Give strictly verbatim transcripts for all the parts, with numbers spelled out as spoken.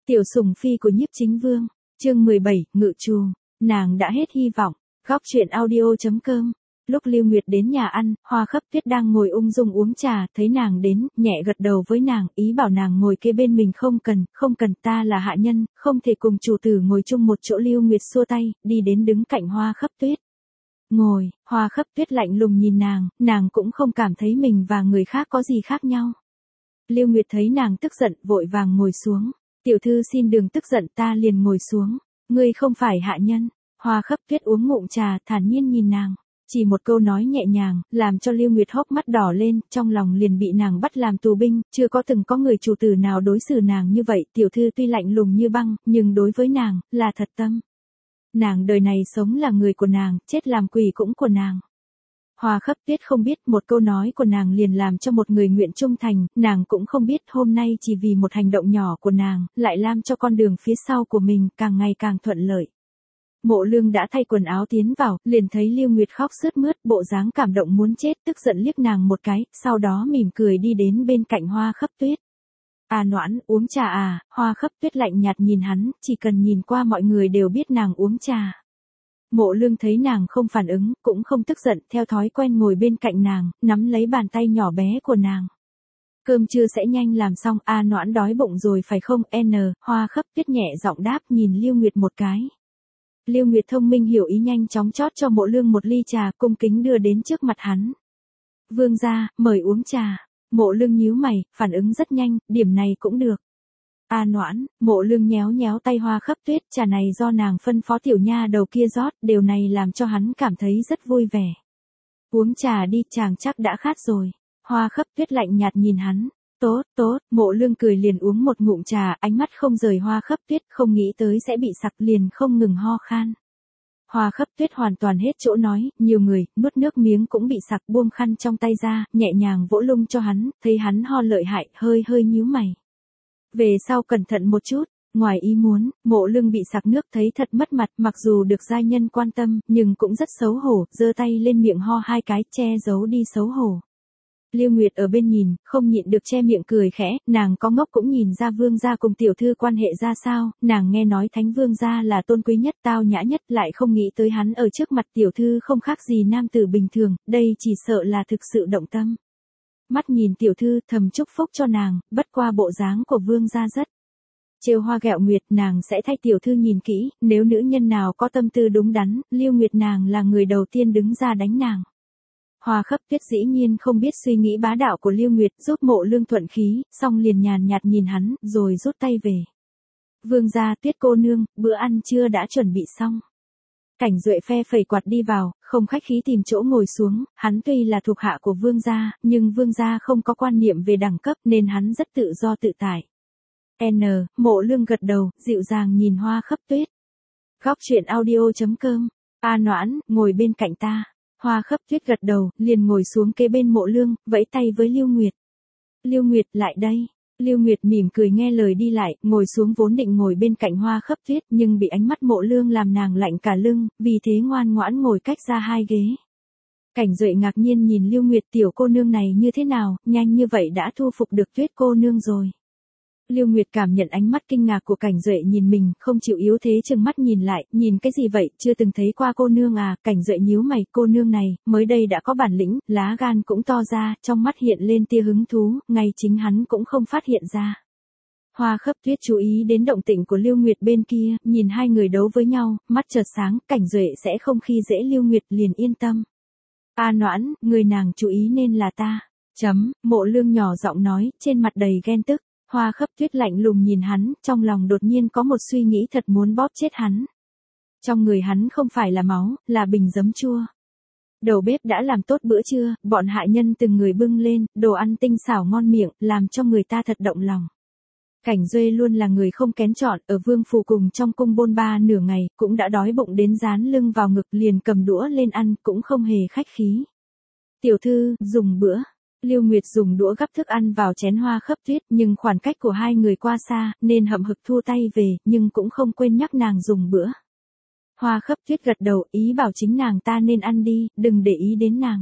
Tiểu sủng phi của Nhiếp Chính Vương, chương mười bảy, ngự trù, nàng đã hết hy vọng. Góc truyện audio chấm com. Lúc Lưu Nguyệt đến nhà ăn, Hoa Khấp Tuyết đang ngồi ung dung uống trà, thấy nàng đến, nhẹ gật đầu với nàng, ý bảo nàng ngồi kế bên mình. Không cần, không cần, ta là hạ nhân, không thể cùng chủ tử ngồi chung một chỗ. Lưu Nguyệt xua tay, đi đến đứng cạnh Hoa Khấp Tuyết. Ngồi, Hoa Khấp Tuyết lạnh lùng nhìn nàng, nàng cũng không cảm thấy mình và người khác có gì khác nhau. Lưu Nguyệt thấy nàng tức giận, vội vàng ngồi xuống. Tiểu thư xin đừng tức giận, ta liền ngồi xuống. Ngươi không phải hạ nhân. Hoa Khấp Tuyết uống ngụm trà, thản nhiên nhìn nàng. Chỉ một câu nói nhẹ nhàng, làm cho Lưu Nguyệt hốc mắt đỏ lên, trong lòng liền bị nàng bắt làm tù binh. Chưa có từng có người chủ tử nào đối xử nàng như vậy. Tiểu thư tuy lạnh lùng như băng, nhưng đối với nàng, là thật tâm. Nàng đời này sống là người của nàng, chết làm quỷ cũng của nàng. Hoa Khấp Tuyết không biết một câu nói của nàng liền làm cho một người nguyện trung thành, nàng cũng không biết hôm nay chỉ vì một hành động nhỏ của nàng, lại làm cho con đường phía sau của mình càng ngày càng thuận lợi. Mộ Lương đã thay quần áo tiến vào, liền thấy Lưu Nguyệt khóc sướt mướt, bộ dáng cảm động muốn chết, tức giận liếc nàng một cái, sau đó mỉm cười đi đến bên cạnh Hoa Khấp Tuyết. À Noãn, uống trà à? Hoa Khấp Tuyết lạnh nhạt nhìn hắn, chỉ cần nhìn qua mọi người đều biết nàng uống trà. Mộ Lương thấy nàng không phản ứng, cũng không tức giận, theo thói quen ngồi bên cạnh nàng, nắm lấy bàn tay nhỏ bé của nàng. Cơm trưa sẽ nhanh làm xong, a Noãn đói bụng rồi phải không? N, Hoa Khấp Tuyết nhẹ giọng đáp, nhìn Lưu Nguyệt một cái. Lưu Nguyệt thông minh hiểu ý, nhanh chóng chót cho Mộ Lương một ly trà, cung kính đưa đến trước mặt hắn. Vương gia, mời uống trà. Mộ Lương nhíu mày, phản ứng rất nhanh, điểm này cũng được. A Noãn, Mộ Lương nhéo nhéo tay Hoa Khấp Tuyết, trà này do nàng phân phó tiểu nha đầu kia rót, điều này làm cho hắn cảm thấy rất vui vẻ. Uống trà đi, chàng chắc đã khát rồi. Hoa Khấp Tuyết lạnh nhạt nhìn hắn. Tốt, tốt, Mộ Lương cười liền uống một ngụm trà, ánh mắt không rời Hoa Khấp Tuyết, không nghĩ tới sẽ bị sặc, liền không ngừng ho khan. Hoa Khấp Tuyết hoàn toàn hết chỗ nói, nhiều người, nuốt nước miếng cũng bị sặc, buông khăn trong tay ra, nhẹ nhàng vỗ lưng cho hắn, thấy hắn ho lợi hại, hơi hơi nhíu mày. Về sau cẩn thận một chút. Ngoài ý muốn, Mộ Lương bị sặc nước thấy thật mất mặt, mặc dù được giai nhân quan tâm, nhưng cũng rất xấu hổ, giơ tay lên miệng ho hai cái, che giấu đi xấu hổ. Lưu Nguyệt ở bên nhìn, không nhịn được che miệng cười khẽ, nàng có ngốc cũng nhìn ra vương gia cùng tiểu thư quan hệ ra sao, nàng nghe nói thánh vương gia là tôn quý nhất, tao nhã nhất, lại không nghĩ tới hắn ở trước mặt tiểu thư không khác gì nam tử bình thường, đây chỉ sợ là thực sự động tâm. Mắt nhìn tiểu thư, thầm chúc phúc cho nàng, bất qua bộ dáng của vương gia rất trêu hoa ghẹo nguyệt, nàng sẽ thay tiểu thư nhìn kỹ, nếu nữ nhân nào có tâm tư đúng đắn, Lưu Nguyệt nàng là người đầu tiên đứng ra đánh nàng. Hoa Khấp Tuyết dĩ nhiên không biết suy nghĩ bá đạo của Lưu Nguyệt, giúp Mộ Lương thuận khí, xong liền nhàn nhạt nhìn hắn, rồi rút tay về. Vương gia, Tuyết cô nương, bữa ăn trưa đã chuẩn bị xong. Cảnh Duệ phe phẩy quạt đi vào, không khách khí tìm chỗ ngồi xuống, hắn tuy là thuộc hạ của vương gia, nhưng vương gia không có quan niệm về đẳng cấp nên hắn rất tự do tự tại. N, Mộ Lương gật đầu, dịu dàng nhìn Hoa Khấp Tuyết. Góc truyện audio chấm com. A Noãn, ngồi bên cạnh ta. Hoa Khấp Tuyết gật đầu, liền ngồi xuống kế bên Mộ Lương, vẫy tay với Lưu Nguyệt. Lưu Nguyệt, lại đây. Lưu Nguyệt mỉm cười nghe lời đi lại, ngồi xuống, vốn định ngồi bên cạnh Hoa Khấp Tuyết nhưng bị ánh mắt Mộ Lương làm nàng lạnh cả lưng, vì thế ngoan ngoãn ngồi cách ra hai ghế. Cảnh Duệ ngạc nhiên nhìn Lưu Nguyệt, tiểu cô nương này như thế nào, nhanh như vậy đã thu phục được Tuyết cô nương rồi. Lưu Nguyệt cảm nhận ánh mắt kinh ngạc của Cảnh Duệ nhìn mình, không chịu yếu thế trừng mắt nhìn lại, nhìn cái gì vậy, chưa từng thấy qua cô nương à? Cảnh Duệ nhíu mày, cô nương này, mới đây đã có bản lĩnh, lá gan cũng to ra, trong mắt hiện lên tia hứng thú, ngay chính hắn cũng không phát hiện ra. Hoa Khấp Tuyết chú ý đến động tĩnh của Lưu Nguyệt bên kia, nhìn hai người đấu với nhau, mắt chợt sáng, Cảnh Duệ sẽ không khi dễ Lưu Nguyệt, liền yên tâm. A Noãn, người nàng chú ý nên là ta. Chấm, Mộ Lương nhỏ giọng nói, trên mặt đầy ghen tức. Hoa Khấp Tuyết lạnh lùng nhìn hắn, trong lòng đột nhiên có một suy nghĩ thật muốn bóp chết hắn. Trong người hắn không phải là máu, là bình giấm chua. Đầu bếp đã làm tốt bữa trưa, bọn hạ nhân từng người bưng lên, đồ ăn tinh xảo ngon miệng, làm cho người ta thật động lòng. Cảnh Duệ luôn là người không kén chọn, ở vương phủ cùng trong cung bôn ba nửa ngày, cũng đã đói bụng đến dán lưng vào ngực, liền cầm đũa lên ăn, cũng không hề khách khí. Tiểu thư, dùng bữa. Lưu Nguyệt dùng đũa gắp thức ăn vào chén Hoa Khấp Tuyết, nhưng khoảng cách của hai người qua xa, nên hậm hực thua tay về, nhưng cũng không quên nhắc nàng dùng bữa. Hoa Khấp Tuyết gật đầu, ý bảo chính nàng ta nên ăn đi, đừng để ý đến nàng.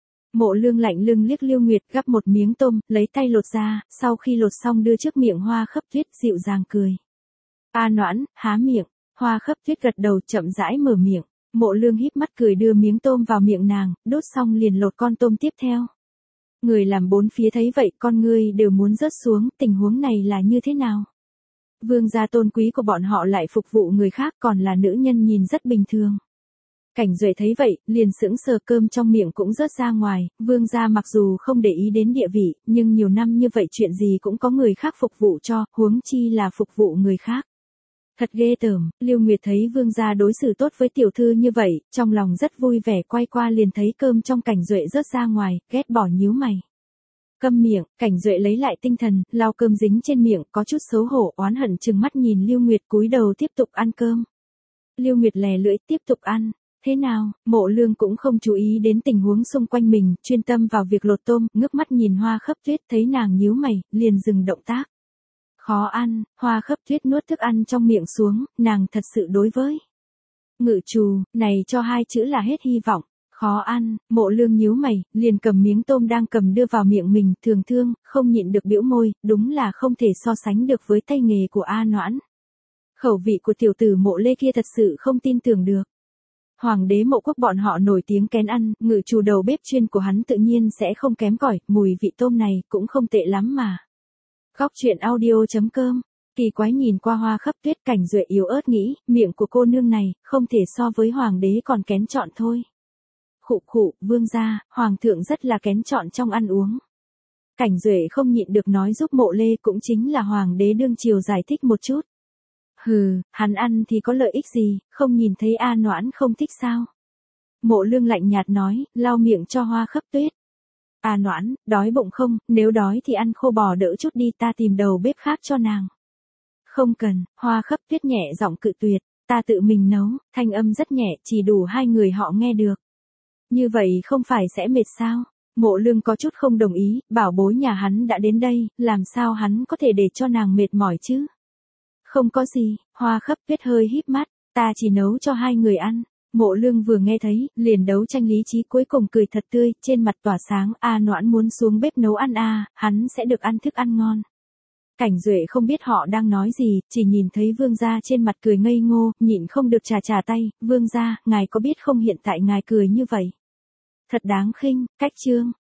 Mộ Lương lạnh lưng liếc Lưu Nguyệt, gắp một miếng tôm, lấy tay lột ra, sau khi lột xong đưa trước miệng Hoa Khấp Tuyết, dịu dàng cười. A Noãn, há miệng, Hoa Khấp Tuyết gật đầu chậm rãi mở miệng, Mộ Lương híp mắt cười đưa miếng tôm vào miệng nàng, đốt xong liền lột con tôm tiếp theo. Người làm bốn phía thấy vậy con ngươi đều muốn rớt xuống, tình huống này là như thế nào? Vương gia tôn quý của bọn họ lại phục vụ người khác còn là nữ nhân nhìn rất bình thường. Cảnh Duệ thấy vậy, liền sững sờ cơm trong miệng cũng rớt ra ngoài, vương gia mặc dù không để ý đến địa vị, nhưng nhiều năm như vậy chuyện gì cũng có người khác phục vụ cho, huống chi là phục vụ người khác. Thật ghê tởm, Lưu Nguyệt thấy vương gia đối xử tốt với tiểu thư như vậy, trong lòng rất vui vẻ quay qua liền thấy cơm trong Cảnh Duệ rớt ra ngoài, ghét bỏ nhíu mày. Câm miệng, Cảnh Duệ lấy lại tinh thần, lau cơm dính trên miệng, có chút xấu hổ, oán hận trừng mắt nhìn Lưu Nguyệt cúi đầu tiếp tục ăn cơm. Lưu Nguyệt lè lưỡi tiếp tục ăn. Thế nào, Mộ Lương cũng không chú ý đến tình huống xung quanh mình, chuyên tâm vào việc lột tôm, ngước mắt nhìn Hoa Khấp Tuyết thấy nàng nhíu mày, liền dừng động tác. Khó ăn, Hoa Khấp Tuyết nuốt thức ăn trong miệng xuống, nàng thật sự đối với. Ngự trù, này cho hai chữ là hết hy vọng. Khó ăn, Mộ Lương nhíu mày, liền cầm miếng tôm đang cầm đưa vào miệng mình, thường thương, không nhịn được bĩu môi, đúng là không thể so sánh được với tay nghề của A Noãn. Khẩu vị của tiểu tử Mộ Lê kia thật sự không tin tưởng được. Hoàng đế Mộ Quốc bọn họ nổi tiếng kén ăn, ngự trù đầu bếp chuyên của hắn tự nhiên sẽ không kém cỏi, mùi vị tôm này cũng không tệ lắm mà. Góc truyện audio chấm com, kỳ quái nhìn qua Hoa Khấp Tuyết, Cảnh Duệ yếu ớt nghĩ, miệng của cô nương này, không thể so với hoàng đế còn kén chọn thôi. Khụ khụ, vương gia, hoàng thượng rất là kén chọn trong ăn uống. Cảnh Duệ không nhịn được nói giúp Mộ Lê cũng chính là hoàng đế đương triều giải thích một chút. Hừ, hắn ăn thì có lợi ích gì, không nhìn thấy A Noãn không thích sao? Mộ Lương lạnh nhạt nói, lau miệng cho Hoa Khấp Tuyết. A Noãn, đói bụng không, nếu đói thì ăn khô bò đỡ chút đi, ta tìm đầu bếp khác cho nàng. Không cần, Hoa Khấp Tuyết nhẹ giọng cự tuyệt, ta tự mình nấu, thanh âm rất nhẹ, chỉ đủ hai người họ nghe được. Như vậy không phải sẽ mệt sao? Mộ Lương có chút không đồng ý, bảo bối nhà hắn đã đến đây, làm sao hắn có thể để cho nàng mệt mỏi chứ? Không có gì, Hoa Khấp Tuyết hơi híp mắt, ta chỉ nấu cho hai người ăn. Mộ Lương vừa nghe thấy, liền đấu tranh lý trí cuối cùng cười thật tươi, trên mặt tỏa sáng, A Noãn muốn xuống bếp nấu ăn à, hắn sẽ được ăn thức ăn ngon. Cảnh Duệ không biết họ đang nói gì, chỉ nhìn thấy vương gia trên mặt cười ngây ngô, nhịn không được trà trà tay, vương gia, ngài có biết không hiện tại ngài cười như vậy? Thật đáng khinh, cách chương.